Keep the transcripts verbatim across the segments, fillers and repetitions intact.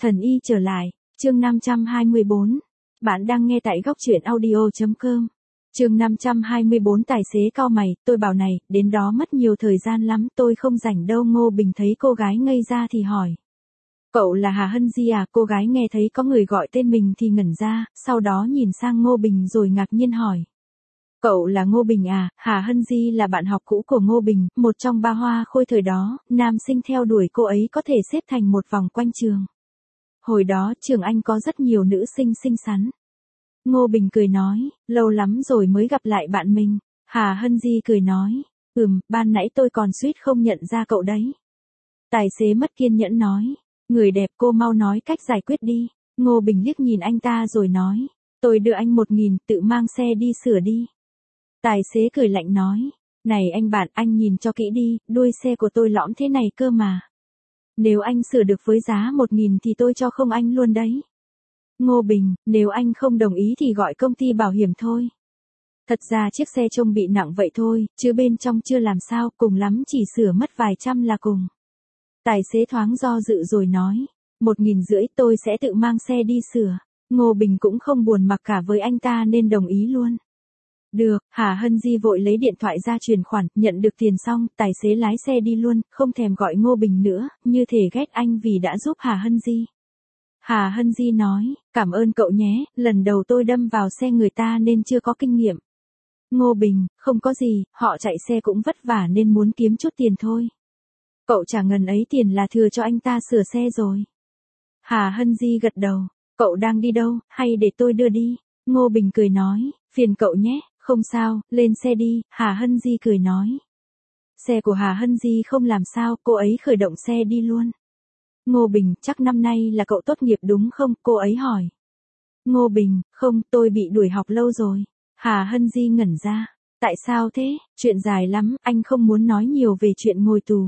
Thần y trở lại, chương năm trăm hai mươi bốn. Bạn đang nghe tại góc truyện audio chấm com. Chương năm trăm hai mươi bốn tài xế cau mày, tôi bảo này, đến đó mất nhiều thời gian lắm, tôi không rảnh đâu. Ngô Bình thấy cô gái ngây ra thì hỏi. Cậu là Hà Hân Di à? Cô gái nghe thấy có người gọi tên mình thì ngẩn ra, sau đó nhìn sang Ngô Bình rồi ngạc nhiên hỏi. Cậu là Ngô Bình à? Hà Hân Di là bạn học cũ của Ngô Bình, một trong ba hoa khôi thời đó, nam sinh theo đuổi cô ấy có thể xếp thành một vòng quanh trường. Hồi đó trường anh có rất nhiều nữ sinh xinh xắn. Ngô Bình cười nói, lâu lắm rồi mới gặp lại bạn mình. Hà Hân Di cười nói, ừm, ban nãy tôi còn suýt không nhận ra cậu đấy. Tài xế mất kiên nhẫn nói, người đẹp cô mau nói cách giải quyết đi. Ngô Bình liếc nhìn anh ta rồi nói, tôi đưa anh một nghìn, tự mang xe đi sửa đi. Tài xế cười lạnh nói, này anh bạn, anh nhìn cho kỹ đi, đuôi xe của tôi lõm thế này cơ mà. Nếu anh sửa được với giá một nghìn thì tôi cho không anh luôn đấy. Ngô Bình, nếu anh không đồng ý thì gọi công ty bảo hiểm thôi. Thật ra chiếc xe trông bị nặng vậy thôi, chứ bên trong chưa làm sao, cùng lắm chỉ sửa mất vài trăm là cùng. Tài xế thoáng do dự rồi nói, một nghìn rưỡi tôi sẽ tự mang xe đi sửa. Ngô Bình cũng không buồn mặc cả với anh ta nên đồng ý luôn. Được, Hà Hân Di vội lấy điện thoại ra chuyển khoản, nhận được tiền xong, tài xế lái xe đi luôn, không thèm gọi Ngô Bình nữa, như thể ghét anh vì đã giúp Hà Hân Di. Hà Hân Di nói, cảm ơn cậu nhé, lần đầu tôi đâm vào xe người ta nên chưa có kinh nghiệm. Ngô Bình, không có gì, họ chạy xe cũng vất vả nên muốn kiếm chút tiền thôi. Cậu trả ngần ấy tiền là thừa cho anh ta sửa xe rồi. Hà Hân Di gật đầu, cậu đang đi đâu, hay để tôi đưa đi? Ngô Bình cười nói, phiền cậu nhé. Không sao, lên xe đi, Hà Hân Di cười nói. Xe của Hà Hân Di không làm sao, cô ấy khởi động xe đi luôn. Ngô Bình, chắc năm nay là cậu tốt nghiệp đúng không? Cô ấy hỏi. Ngô Bình, không, tôi bị đuổi học lâu rồi. Hà Hân Di ngẩn ra. Tại sao thế? Chuyện dài lắm, anh không muốn nói nhiều về chuyện ngồi tù.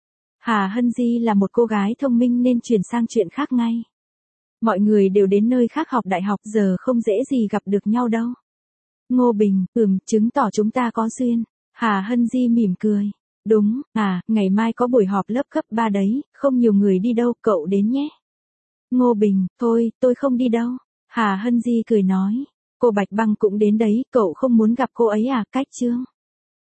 Hà Hân Di là một cô gái thông minh nên chuyển sang chuyện khác ngay. Mọi người đều đến nơi khác học đại học, giờ không dễ gì gặp được nhau đâu. Ngô Bình, ừm, chứng tỏ chúng ta có duyên. Hà Hân Di mỉm cười. Đúng, à, ngày mai có buổi họp lớp cấp ba đấy, không nhiều người đi đâu, cậu đến nhé. Ngô Bình, thôi, tôi không đi đâu. Hà Hân Di cười nói. Cô Bạch Băng cũng đến đấy, cậu không muốn gặp cô ấy à? Cách chương.